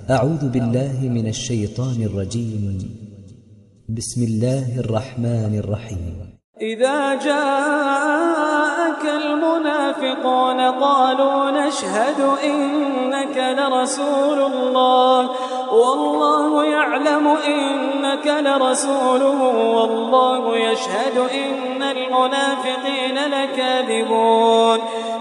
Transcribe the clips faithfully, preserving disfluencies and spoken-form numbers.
أعوذ بالله من الشيطان الرجيم. بسم الله الرحمن الرحيم. إذا جاءك المنافقون قالوا نشهد إنك لرسول الله والله يعلم إنك لرسوله والله يشهد إن المنافقين لكاذبون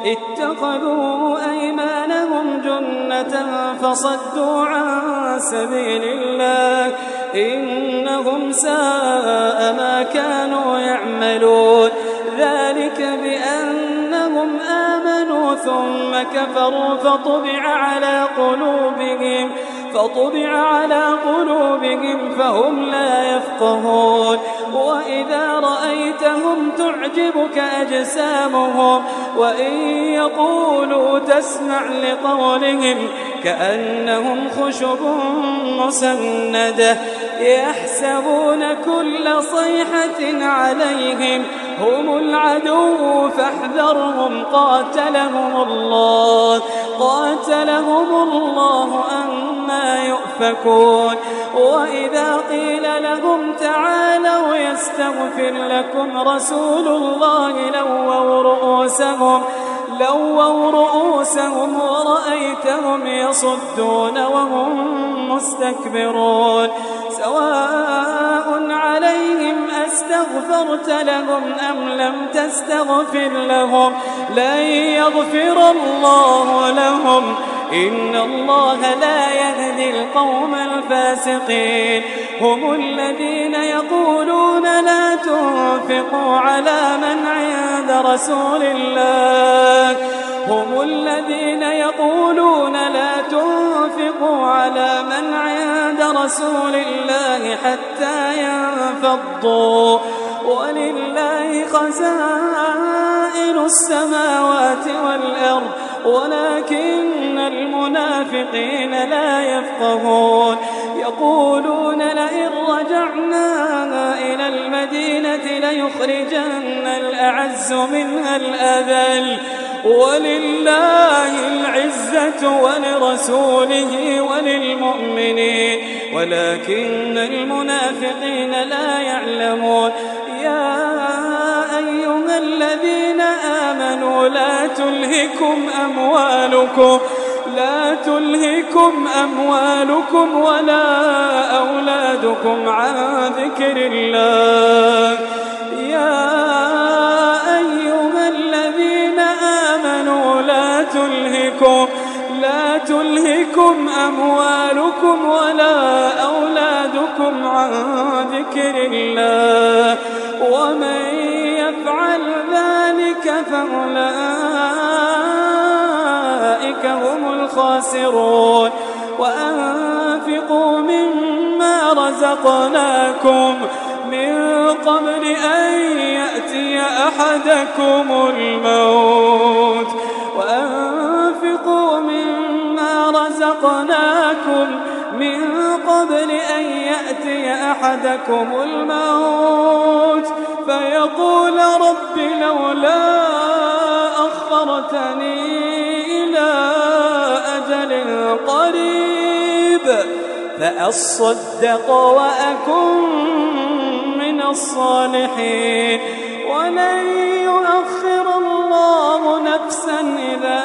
اتخذوا أيمانهم جنة فصدوا عن سبيل الله إنهم ساء ما كانوا يعملون ذلك بأنهم آمنوا ثم كفروا فطبع على قلوبهم فطبع على قلوبهم فهم لا يفقهون وإذا رأيتهم تعجبك أجسامهم وإن يقولوا تسمع لقولهم كأنهم خشب مسندة يحسبون كل صيحة عليهم هم العدو فاحذرهم قاتلهم الله قاتلهم الله أنى يؤفكون وإذا قيل لهم تعالوا يستغفر لكم رسول الله لووا رؤوسهم لووا رؤوسهم ورأيتهم يصدون وهم مستكبرون سواء عليهم أستغفرت لهم أم لم تستغفر لهم لن يغفر الله لهم إن الله لا يهدي القوم الفاسقين هم الذين يقولون لا تنفقوا على من عند رسول الله هم الذين يقولون لا تنفقوا على من عند رسول الله حتى ينفضوا ولله خزائن السماوات والأرض ولكن المنافقين لا يفقهون يقولون لئن رجعنا إلى المدينة ليخرجن الأعز منها الأذل ولله العزة ولرسوله وللمؤمنين ولكن المنافقين لا يعلمون يا أيها الذين آمنوا لا تلهكم أموالكم لا تلهكم أموالكم ولا أولادكم عن ذكر الله يا أيها الذين آمنوا لا تلهكم لا تلهكم أموالكم ولا أولادكم عن ذكر الله ومن يفعل ذلك فأولئك هم الخاسرون وأنفقوا مما رزقناكم من قبل أن يأتي أحدكم الموت وأنفقوا مما رزقناكم من قبل أن يأتي أحدكم الموت فيقول رب لولا أخرتني إلى أجل قريب فأصدق وأكن من الصالحين ولن يؤخر الله نفسا إذا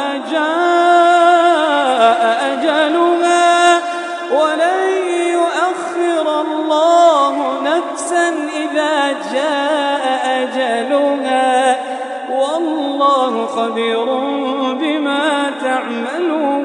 جاء أجلها ولن يؤخر الله نفسا إذا جاء أجلها والله خبير بما تعملون.